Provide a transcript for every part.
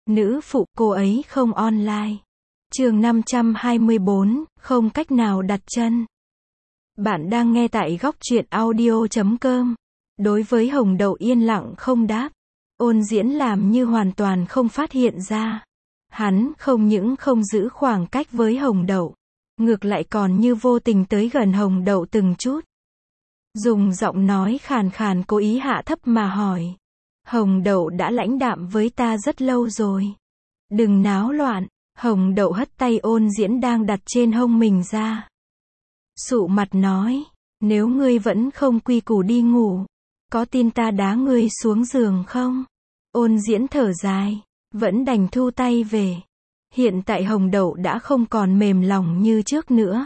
Nữ phụ cô ấy không online. Chương 524, không cách nào đặt chân. Bạn đang nghe tại góc truyện audio.com. Đối với Hồng Đậu yên lặng không đáp. Ôn Diễn làm như hoàn toàn không phát hiện ra. Hắn không những không giữ khoảng cách với Hồng Đậu, ngược lại còn như vô tình tới gần Hồng Đậu từng chút. Dùng giọng nói khàn khàn cố ý hạ thấp mà hỏi. Hồng Đậu đã lãnh đạm với ta rất lâu rồi. Đừng náo loạn. Hồng Đậu hất tay Ôn Diễn đang đặt trên hông mình ra. Sụ mặt nói, nếu ngươi vẫn không quy củ đi ngủ, có tin ta đá ngươi xuống giường không? Ôn Diễn thở dài, vẫn đành thu tay về. Hiện tại Hồng Đậu đã không còn mềm lòng như trước nữa.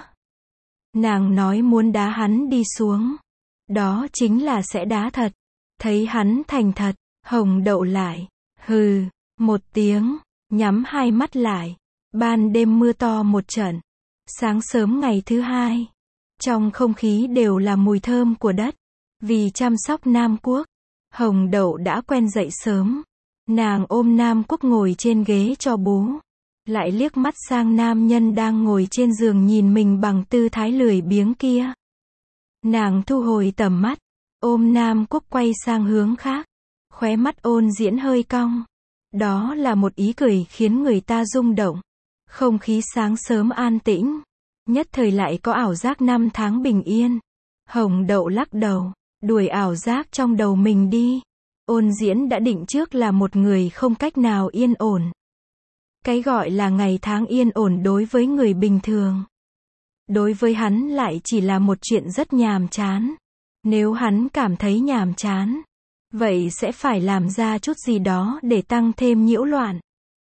Nàng nói muốn đá hắn đi xuống. Đó chính là sẽ đá thật. Thấy hắn thành thật, Hồng Đậu lại, hừ, một tiếng, nhắm hai mắt lại. Ban đêm mưa to một trận. Sáng sớm ngày thứ hai, trong không khí đều là mùi thơm của đất. Vì chăm sóc Nam Quốc, Hồng Đậu đã quen dậy sớm. Nàng ôm Nam Quốc ngồi trên ghế cho bú. Lại liếc mắt sang nam nhân đang ngồi trên giường nhìn mình bằng tư thái lười biếng kia. Nàng thu hồi tầm mắt, ôm Nam Quốc quay sang hướng khác. Khóe mắt Ôn Diễn hơi cong. Đó là một ý cười khiến người ta rung động. Không khí sáng sớm an tĩnh, nhất thời lại có ảo giác năm tháng bình yên. Hồng Đậu lắc đầu, đuổi ảo giác trong đầu mình đi. Ôn Diễn đã định trước là một người không cách nào yên ổn. Cái gọi là ngày tháng yên ổn đối với người bình thường, đối với hắn lại chỉ là một chuyện rất nhàm chán. Nếu hắn cảm thấy nhàm chán, vậy sẽ phải làm ra chút gì đó để tăng thêm nhiễu loạn.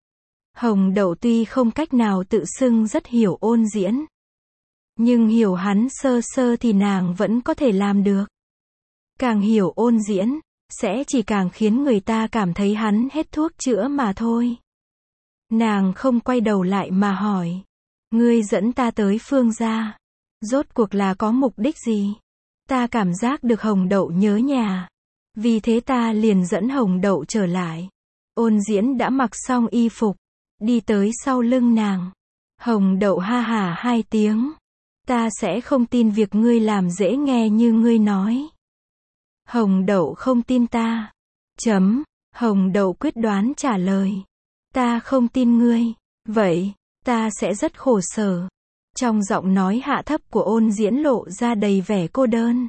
Hồng Đậu tuy không cách nào tự xưng rất hiểu Ôn Diễn, nhưng hiểu hắn sơ sơ thì nàng vẫn có thể làm được. Càng hiểu Ôn Diễn, sẽ chỉ càng khiến người ta cảm thấy hắn hết thuốc chữa mà thôi. Nàng không quay đầu lại mà hỏi. Ngươi dẫn ta tới Phương gia, rốt cuộc là có mục đích gì? Ta cảm giác được Hồng Đậu nhớ nhà. Vì thế ta liền dẫn Hồng Đậu trở lại. Ôn Diễn đã mặc xong y phục, đi tới sau lưng nàng. Hồng Đậu ha hả hai tiếng. Ta sẽ không tin việc ngươi làm dễ nghe như ngươi nói. Hồng Đậu không tin ta. Hồng Đậu quyết đoán trả lời. Ta không tin ngươi. Vậy, ta sẽ rất khổ sở. Trong giọng nói hạ thấp của Ôn Diễn lộ ra đầy vẻ cô đơn.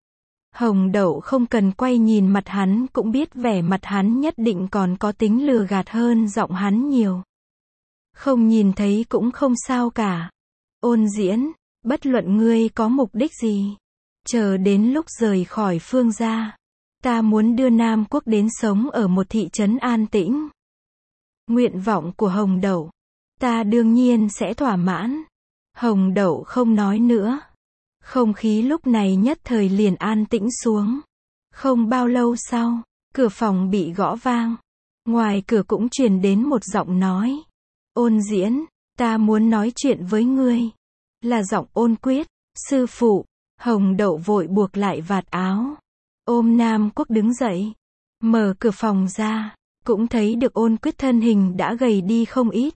Hồng Đậu không cần quay nhìn mặt hắn cũng biết vẻ mặt hắn nhất định còn có tính lừa gạt hơn giọng hắn nhiều. Không nhìn thấy cũng không sao cả. Ôn Diễn, bất luận ngươi có mục đích gì, chờ đến lúc rời khỏi Phương gia, ta muốn đưa Nam Quốc đến sống ở một thị trấn an tĩnh. Nguyện vọng của Hồng Đậu, ta đương nhiên sẽ thỏa mãn. Hồng Đậu không nói nữa. Không khí lúc này nhất thời liền an tĩnh xuống. Không bao lâu sau, cửa phòng bị gõ vang. Ngoài cửa cũng truyền đến một giọng nói. Ôn Diễn, ta muốn nói chuyện với ngươi. Là giọng Ôn Quyết. Sư phụ. Hồng Đậu vội buộc lại vạt áo, ôm Nam Quốc đứng dậy, mở cửa phòng ra, cũng thấy được Ôn Quyết thân hình đã gầy đi không ít.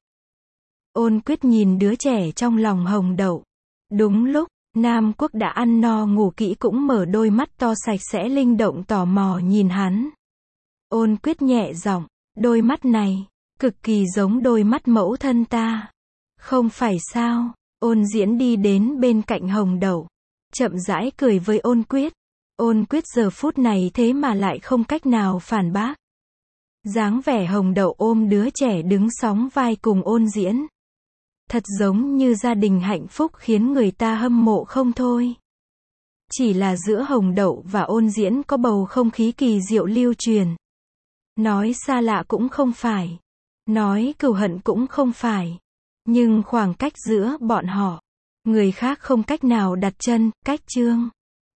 Ôn Quyết nhìn đứa trẻ trong lòng Hồng Đậu. Đúng lúc Nam Quốc đã ăn no ngủ kỹ cũng mở đôi mắt to sạch sẽ linh động tò mò nhìn hắn. Ôn Quyết nhẹ giọng, đôi mắt này, cực kỳ giống đôi mắt mẫu thân ta. Không phải sao? Ôn Diễn đi đến bên cạnh Hồng Đậu, chậm rãi cười với Ôn Quyết. Ôn Quyết giờ phút này thế mà lại không cách nào phản bác. Dáng vẻ Hồng Đậu ôm đứa trẻ đứng sóng vai cùng Ôn Diễn. Thật giống như gia đình hạnh phúc khiến người ta hâm mộ không thôi. Chỉ là giữa Hồng Đậu và Ôn Diễn có bầu không khí kỳ diệu lưu truyền. Nói xa lạ cũng không phải. Nói cừu hận cũng không phải. Nhưng khoảng cách giữa bọn họ, người khác không cách nào đặt chân, cách chương.